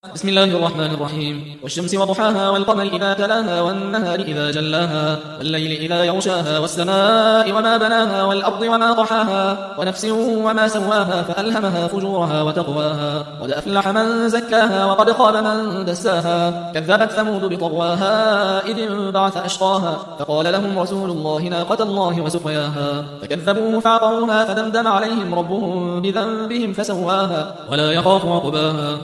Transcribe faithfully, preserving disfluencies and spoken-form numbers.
بسم الله الرحمن الرحيم. والشمس وضحاها والقمر إذا تلاها والنهار إذا جلاها والليل إذا يغشاها والسماء وما بناها والأرض وما طحاها ونفس وما سواها فألهمها فجورها وتقواها قد أفلح من زكاها وقد خاب من دساها كذبت ثمود بطغواها إذ انبعث أشقاها فقال لهم رسول الله ناقة الله وسقياها فكذبوه فعقروها فدمدم عليهم ربهم بذنبهم فسواها ولا يخاف عقباها.